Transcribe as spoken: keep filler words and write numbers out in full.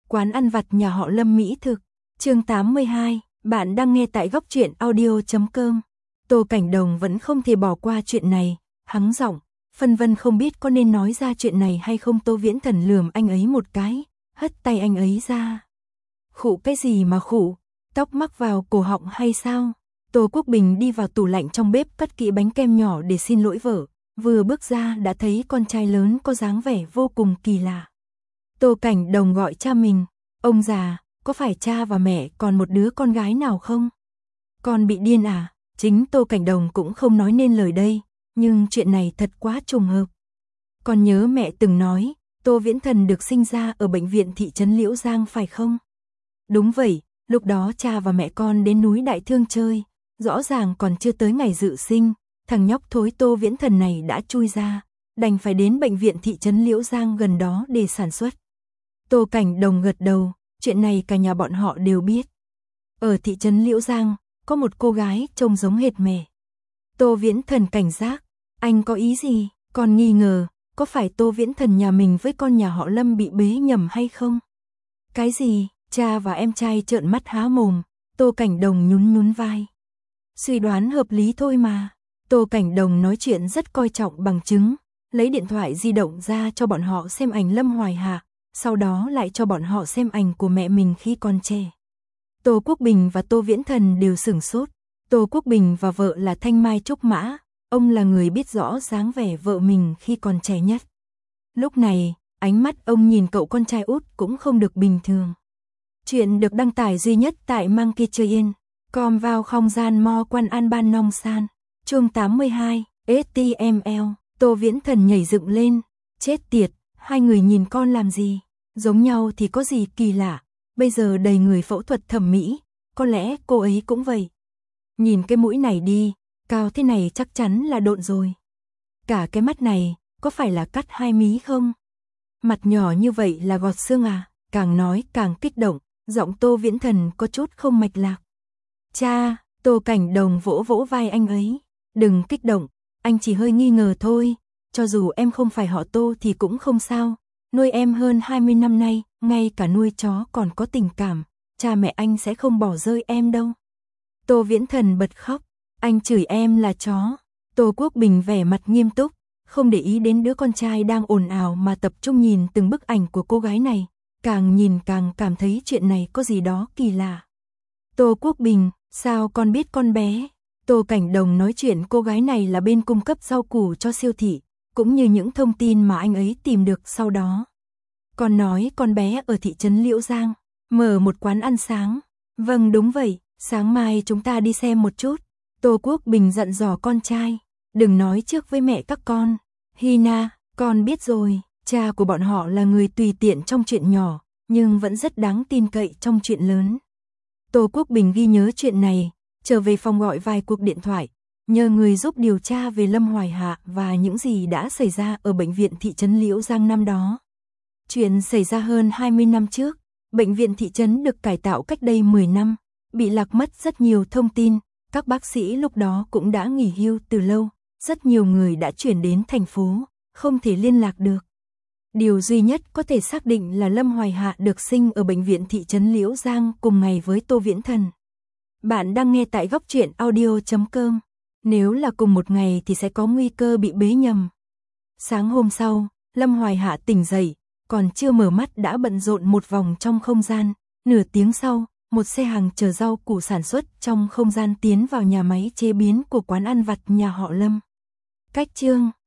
Quán ăn vặt nhà họ Lâm mỹ thực. Chương tám mươi hai, bạn đang nghe tại góc truyện audio chấm com. Tô Cảnh Đồng vẫn không thể bỏ qua chuyện này, hắng giọng, phân vân không biết có nên nói ra chuyện này hay không. Tô Viễn Thần lườm anh ấy một cái, hất tay anh ấy ra. Khụ cái gì mà khụ, tóc mắc vào cổ họng hay sao? Tô Quốc Bình đi vào tủ lạnh trong bếp cất kỹ bánh kem nhỏ để xin lỗi vợ, vừa bước ra đã thấy con trai lớn có dáng vẻ vô cùng kỳ lạ. Tô Cảnh Đồng gọi cha mình, ông già, có phải cha và mẹ còn một đứa con gái nào không? Con bị điên à? Chính Tô Cảnh Đồng cũng không nói nên lời đây, nhưng chuyện này thật quá trùng hợp. Con nhớ mẹ từng nói, Tô Viễn Thần được sinh ra ở bệnh viện thị trấn Liễu Giang phải không? Đúng vậy, lúc đó cha và mẹ con đến núi Đại Thương chơi, rõ ràng còn chưa tới ngày dự sinh, thằng nhóc thối Tô Viễn Thần này đã chui ra, đành phải đến bệnh viện thị trấn Liễu Giang gần đó để sản xuất. Tô Cảnh Đồng gật đầu, chuyện này cả nhà bọn họ đều biết. Ở thị trấn Liễu Giang, có một cô gái trông giống hệt mẹ. Tô Viễn Thần cảnh giác, anh có ý gì? Con nghi ngờ, có phải Tô Viễn Thần nhà mình với con nhà họ Lâm bị bế nhầm hay không? Cái gì? Cha và em trai trợn mắt há mồm, Tô Cảnh Đồng nhún nhún vai. Suy đoán hợp lý thôi mà. Tô Cảnh Đồng nói chuyện rất coi trọng bằng chứng, lấy điện thoại di động ra cho bọn họ xem ảnh Lâm Hoài Hạ, sau đó lại cho bọn họ xem ảnh của mẹ mình khi còn trẻ. Tô Quốc Bình và Tô Viễn Thần đều sửng sốt. Tô Quốc Bình và vợ là Thanh Mai Trúc Mã, ông là người biết rõ dáng vẻ vợ mình khi còn trẻ nhất. Lúc này, ánh mắt ông nhìn cậu con trai út cũng không được bình thường. Chuyện được đăng tải duy nhất tại Monkey Chơi Yên. Com vào không gian mo quan an ban nong san. Chương tám mươi hai, ét tê em lờ. Tô Viễn Thần nhảy dựng lên. Chết tiệt, hai người nhìn con làm gì? Giống nhau thì có gì kỳ lạ. Bây giờ đầy người phẫu thuật thẩm mỹ, có lẽ cô ấy cũng vậy. Nhìn cái mũi này đi, cao thế này chắc chắn là độn rồi. Cả cái mắt này, có phải là cắt hai mí không? Mặt nhỏ như vậy là gọt xương à? Càng nói càng kích động, giọng Tô Viễn Thần có chút không mạch lạc. Cha, Tô Cảnh Đồng vỗ vỗ vai anh ấy. Đừng kích động, anh chỉ hơi nghi ngờ thôi. Cho dù em không phải họ Tô thì cũng không sao. Nuôi em hơn hai mươi năm nay, ngay cả nuôi chó còn có tình cảm. Cha mẹ anh sẽ không bỏ rơi em đâu. Tô Viễn Thần bật khóc. Anh chửi em là chó. Tô Quốc Bình vẻ mặt nghiêm túc, không để ý đến đứa con trai đang ồn ào mà tập trung nhìn từng bức ảnh của cô gái này. Càng nhìn càng cảm thấy chuyện này có gì đó kỳ lạ. Tô Quốc Bình, sao con biết con bé? Tô Cảnh Đồng nói chuyện cô gái này là bên cung cấp rau củ cho siêu thị, cũng như những thông tin mà anh ấy tìm được sau đó. Con nói con bé ở thị trấn Liễu Giang, mở một quán ăn sáng. Vâng đúng vậy, sáng mai chúng ta đi xem một chút. Tô Quốc Bình dặn dò con trai, đừng nói trước với mẹ các con. Hina, con biết rồi, cha của bọn họ là người tùy tiện trong chuyện nhỏ, nhưng vẫn rất đáng tin cậy trong chuyện lớn. Tô Quốc Bình ghi nhớ chuyện này, trở về phòng gọi vài cuộc điện thoại, nhờ người giúp điều tra về Lâm Hoài Hạ và những gì đã xảy ra ở bệnh viện thị trấn Liễu Giang năm đó. Chuyện xảy ra hơn hai mươi năm trước, bệnh viện thị trấn được cải tạo cách đây mười năm, bị lạc mất rất nhiều thông tin, các bác sĩ lúc đó cũng đã nghỉ hưu từ lâu, rất nhiều người đã chuyển đến thành phố, không thể liên lạc được. Điều duy nhất có thể xác định là Lâm Hoài Hạ được sinh ở bệnh viện thị trấn Liễu Giang cùng ngày với Tô Viễn Thần. Bạn đang nghe tại góc truyện audio chấm com. Nếu là cùng một ngày thì sẽ có nguy cơ bị bế nhầm. Sáng hôm sau, Lâm Hoài Hạ tỉnh dậy, còn chưa mở mắt đã bận rộn một vòng trong không gian. Nửa tiếng sau, một xe hàng chở rau củ sản xuất trong không gian tiến vào nhà máy chế biến của quán ăn vặt nhà họ Lâm. Cách chương